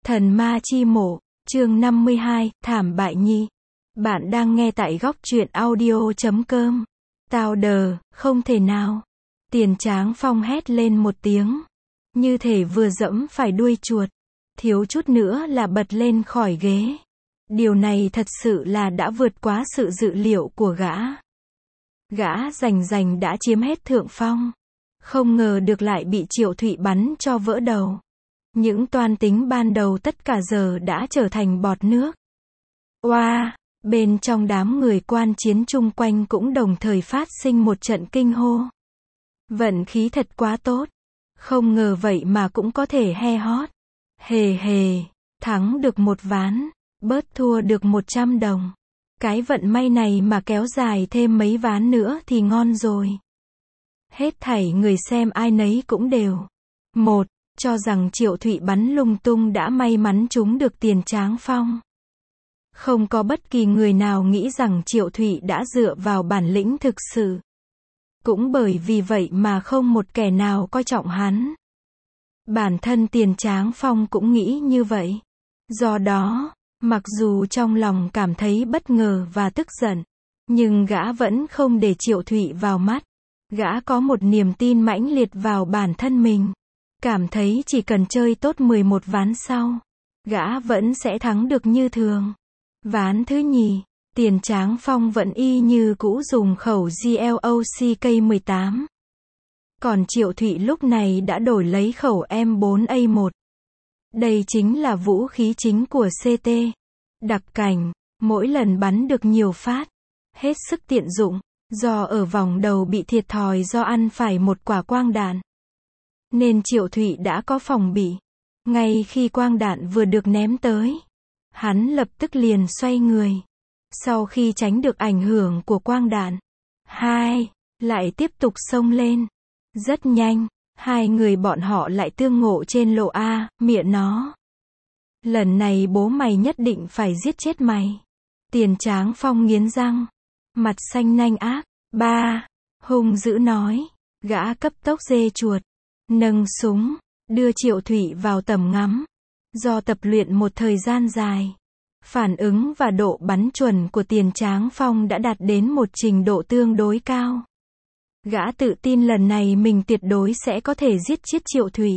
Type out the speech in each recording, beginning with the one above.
Thần ma chi mộ, chương 52, thảm bại nhi. Bạn đang nghe tại góc truyện audio.com. Tao đờ, không thể nào. Tiền Tráng Phong hét lên một tiếng. Như thể vừa dẫm phải đuôi chuột. Thiếu chút nữa là bật lên khỏi ghế. Điều này thật sự là đã vượt quá sự dự liệu của gã. Gã rành đã chiếm hết thượng phong. Không ngờ được lại bị Triệu Thụy bắn cho vỡ đầu. Những toan tính ban đầu tất cả giờ đã trở thành bọt nước. Oa, bên trong đám người quan chiến chung quanh cũng đồng thời phát sinh một trận kinh hô. Vận khí thật quá tốt. Không ngờ vậy mà cũng có thể he hót. Hề hề, thắng được một ván, bớt thua được 100 đồng. Cái vận may này mà kéo dài thêm mấy ván nữa thì ngon rồi. Hết thảy người xem ai nấy cũng đều. Một, cho rằng Triệu Thụy bắn lung tung đã may mắn trúng được Tiền Tráng Phong. Không có bất kỳ người nào nghĩ rằng Triệu Thụy đã dựa vào bản lĩnh thực sự. Cũng bởi vì vậy mà không một kẻ nào coi trọng hắn. Bản thân Tiền Tráng Phong cũng nghĩ như vậy. Do đó, mặc dù trong lòng cảm thấy bất ngờ và tức giận, nhưng gã vẫn không để Triệu Thụy vào mắt. Gã có một niềm tin mãnh liệt vào bản thân mình. Cảm thấy chỉ cần chơi tốt 11 ván sau, gã vẫn sẽ thắng được như thường. Ván thứ nhì, Tiền Tráng Phong vẫn y như cũ dùng khẩu GLOCK18. Còn Triệu Thụy lúc này đã đổi lấy khẩu M4A1. Đây chính là vũ khí chính của CT. Đặc cảnh, mỗi lần bắn được nhiều phát. Hết sức tiện dụng, do ở vòng đầu bị thiệt thòi do ăn phải một quả quang đạn. Nên Triệu Thụy đã có phòng bị. Ngay khi quang đạn vừa được ném tới, hắn lập tức liền xoay người. Sau khi tránh được ảnh hưởng của quang đạn, lại tiếp tục xông lên. Rất nhanh, hai người bọn họ lại tương ngộ trên lộ A, miệng nó. Lần này bố mày nhất định phải giết chết mày. Tiền Tráng Phong nghiến răng, mặt xanh nanh ác. Hung dữ nói. Gã cấp tốc dê chuột, nâng súng, đưa Triệu Thụy vào tầm ngắm. Do tập luyện một thời gian dài, phản ứng và độ bắn chuẩn của Tiền Tráng Phong đã đạt đến một trình độ tương đối cao. Gã tự tin lần này mình tuyệt đối sẽ có thể giết chết Triệu Thụy.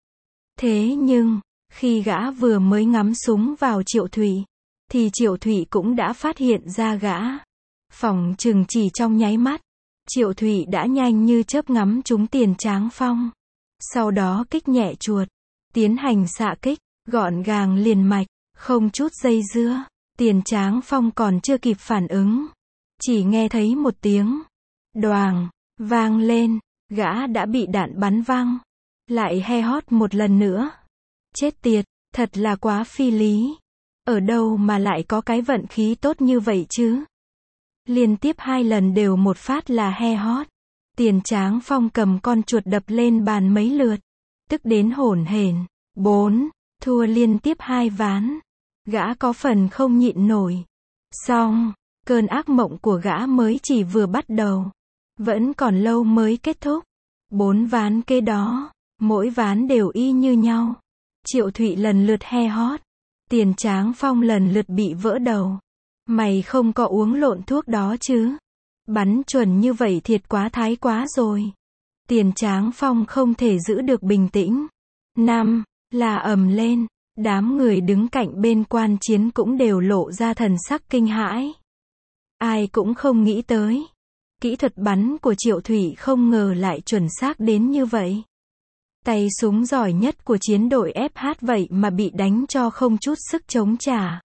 Thế nhưng, khi gã vừa mới ngắm súng vào Triệu Thụy, thì Triệu Thụy cũng đã phát hiện ra gã. Phỏng chừng chỉ trong nháy mắt, Triệu Thụy đã nhanh như chớp ngắm trúng Tiền Tráng Phong. Sau đó kích nhẹ chuột, tiến hành xạ kích, gọn gàng liền mạch, không chút dây dưa. Tiền Tráng Phong còn chưa kịp phản ứng, chỉ nghe thấy một tiếng đoàng vang lên, gã đã bị đạn bắn văng. Lại he hót một lần nữa. Chết tiệt, thật là quá phi lý. Ở đâu mà lại có cái vận khí tốt như vậy chứ? Liên tiếp 2 lần đều một phát là he hót. Tiền Tráng Phong cầm con chuột đập lên bàn mấy lượt, tức đến hổn hển. 4, thua liên tiếp 2 ván. Gã có phần không nhịn nổi. Xong, cơn ác mộng của gã mới chỉ vừa bắt đầu. Vẫn còn lâu mới kết thúc. 4 ván kế đó, mỗi ván đều y như nhau. Triệu Thụy lần lượt he hót. Tiền Tráng Phong lần lượt bị vỡ đầu. Mày không có uống lộn thuốc đó chứ? Bắn chuẩn như vậy thiệt quá thái quá rồi. Tiền Tráng Phong không thể giữ được bình tĩnh. 5, là ầm lên. Đám người đứng cạnh bên quan chiến cũng đều lộ ra thần sắc kinh hãi. Ai cũng không nghĩ tới. Kỹ thuật bắn của Triệu Thụy không ngờ lại chuẩn xác đến như vậy. Tay súng giỏi nhất của chiến đội FH vậy mà bị đánh cho không chút sức chống trả.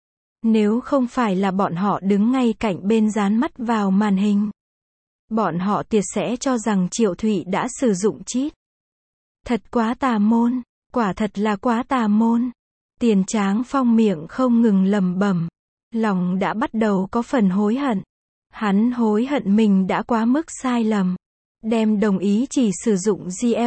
Nếu không phải là bọn họ đứng ngay cạnh bên dán mắt vào màn hình, bọn họ tuyệt sẽ cho rằng Triệu Thụy đã sử dụng cheat. Thật quá tà môn, quả thật là quá tà môn. Tiền Tráng Phong miệng không ngừng lẩm bẩm, lòng đã bắt đầu có phần hối hận. Hắn hối hận mình đã quá mức sai lầm, đem đồng ý chỉ sử dụng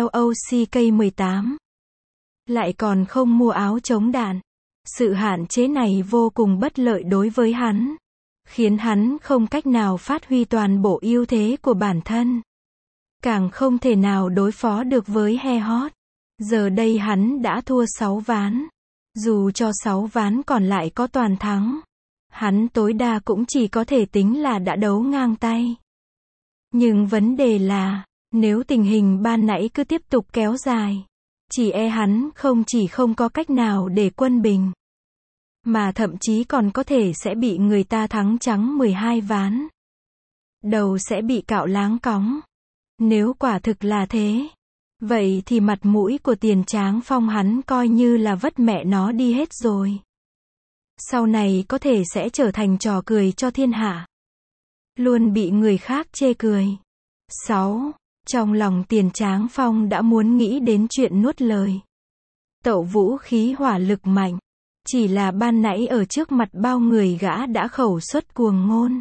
GLOCK18, lại còn không mua áo chống đạn. Sự hạn chế này vô cùng bất lợi đối với hắn, khiến hắn không cách nào phát huy toàn bộ ưu thế của bản thân. Càng không thể nào đối phó được với he hót. Giờ đây hắn đã thua 6 ván. Dù cho 6 ván còn lại có toàn thắng, hắn tối đa cũng chỉ có thể tính là đã đấu ngang tay. Nhưng vấn đề là, nếu tình hình ban nãy cứ tiếp tục kéo dài, chỉ e hắn không chỉ không có cách nào để quân bình, mà thậm chí còn có thể sẽ bị người ta thắng trắng 12 ván. Đầu sẽ bị cạo láng cóng. Nếu quả thực là thế, vậy thì mặt mũi của Tiền Tráng Phong hắn coi như là vất mẹ nó đi hết rồi. Sau này có thể sẽ trở thành trò cười cho thiên hạ. Luôn bị người khác chê cười. 6. Trong lòng Tiền Tráng Phong đã muốn nghĩ đến chuyện nuốt lời. Tậu vũ khí hỏa lực mạnh. Chỉ là ban nãy ở trước mặt bao người gã đã khẩu xuất cuồng ngôn.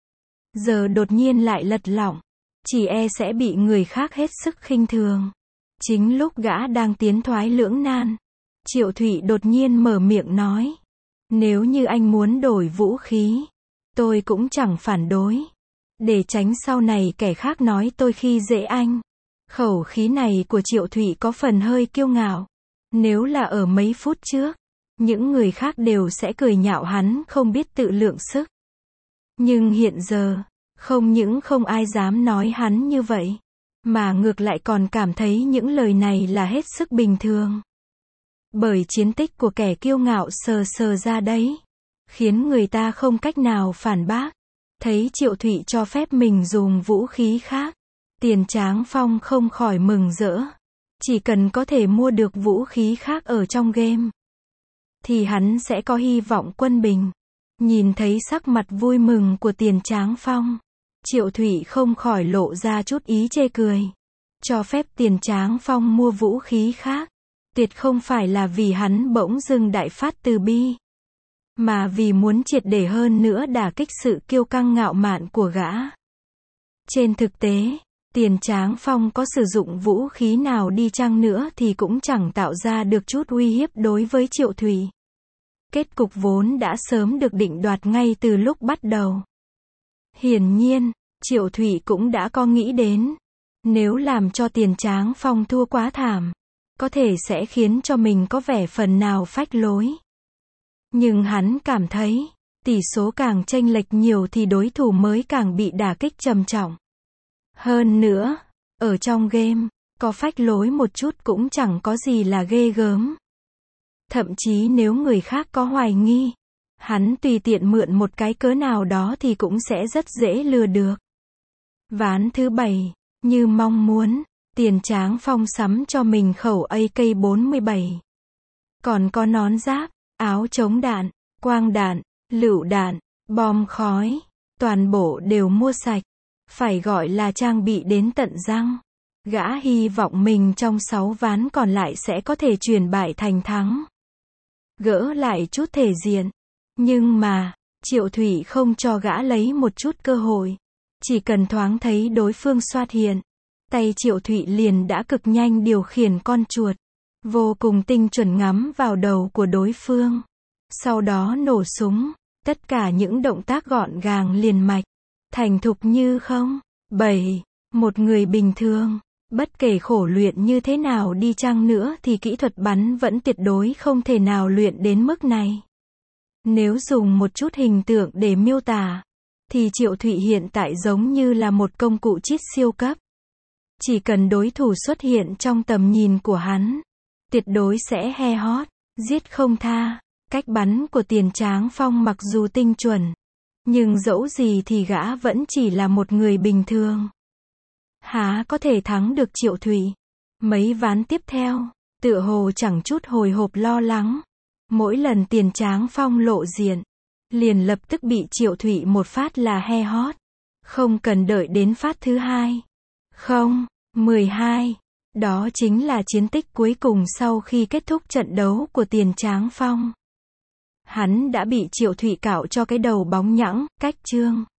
Giờ đột nhiên lại lật lọng, chỉ e sẽ bị người khác hết sức khinh thường. Chính lúc gã đang tiến thoái lưỡng nan, Triệu Thụy đột nhiên mở miệng nói. Nếu như anh muốn đổi vũ khí, tôi cũng chẳng phản đối. Để tránh sau này kẻ khác nói tôi khi dễ anh. Khẩu khí này của Triệu Thụy có phần hơi kiêu ngạo. Nếu là ở mấy phút trước, những người khác đều sẽ cười nhạo hắn không biết tự lượng sức. Nhưng hiện giờ, không những không ai dám nói hắn như vậy, mà ngược lại còn cảm thấy những lời này là hết sức bình thường. Bởi chiến tích của kẻ kiêu ngạo sờ sờ ra đấy, khiến người ta không cách nào phản bác. Thấy Triệu Thụy cho phép mình dùng vũ khí khác, Tiền Tráng Phong không khỏi mừng rỡ. Chỉ cần có thể mua được vũ khí khác ở trong game, thì hắn sẽ có hy vọng quân bình. Nhìn thấy sắc mặt vui mừng của Tiền Tráng Phong, Triệu Thụy không khỏi lộ ra chút ý chê cười. Cho phép Tiền Tráng Phong mua vũ khí khác, tuyệt không phải là vì hắn bỗng dưng đại phát từ bi, mà vì muốn triệt để hơn nữa đả kích sự kiêu căng ngạo mạn của gã. Trên thực tế, Tiền Tráng Phong có sử dụng vũ khí nào đi chăng nữa thì cũng chẳng tạo ra được chút uy hiếp đối với Triệu Thụy. Kết cục vốn đã sớm được định đoạt ngay từ lúc bắt đầu. Hiển nhiên, Triệu Thụy cũng đã có nghĩ đến, nếu làm cho Tiền Tráng Phong thua quá thảm, có thể sẽ khiến cho mình có vẻ phần nào phách lối. Nhưng hắn cảm thấy, tỷ số càng chênh lệch nhiều thì đối thủ mới càng bị đả kích trầm trọng. Hơn nữa, ở trong game, có phách lối một chút cũng chẳng có gì là ghê gớm. Thậm chí nếu người khác có hoài nghi, hắn tùy tiện mượn một cái cớ nào đó thì cũng sẽ rất dễ lừa được. Ván thứ 7, như mong muốn, Tiền Tráng Phong sắm cho mình khẩu AK-47. Còn có nón giáp, áo chống đạn, quang đạn, lựu đạn, bom khói, toàn bộ đều mua sạch. Phải gọi là trang bị đến tận răng. Gã hy vọng mình trong 6 ván còn lại sẽ có thể chuyển bại thành thắng. Gỡ lại chút thể diện. Nhưng mà, Triệu Thụy không cho gã lấy một chút cơ hội. Chỉ cần thoáng thấy đối phương xuất hiện, tay Triệu Thụy liền đã cực nhanh điều khiển con chuột, vô cùng tinh chuẩn ngắm vào đầu của đối phương. Sau đó nổ súng, tất cả những động tác gọn gàng liền mạch, thành thục như không. 7. Một người bình thường, bất kể khổ luyện như thế nào đi chăng nữa thì kỹ thuật bắn vẫn tuyệt đối không thể nào luyện đến mức này. Nếu dùng một chút hình tượng để miêu tả, thì Triệu Thụy hiện tại giống như là một công cụ cheat siêu cấp. Chỉ cần đối thủ xuất hiện trong tầm nhìn của hắn, tuyệt đối sẽ he hót, giết không tha. Cách bắn của Tiền Tráng Phong mặc dù tinh chuẩn, nhưng dẫu gì thì gã vẫn chỉ là một người bình thường. Há có thể thắng được Triệu Thụy. Mấy ván tiếp theo, tựa hồ chẳng chút hồi hộp lo lắng. Mỗi lần Tiền Tráng Phong lộ diện, liền lập tức bị Triệu Thụy một phát là he hót. Không cần đợi đến phát thứ 2. 12. Đó chính là chiến tích cuối cùng sau khi kết thúc trận đấu của Tiền Tráng Phong. Hắn đã bị Triệu Thụy cạo cho cái đầu bóng nhẵng, cách chương.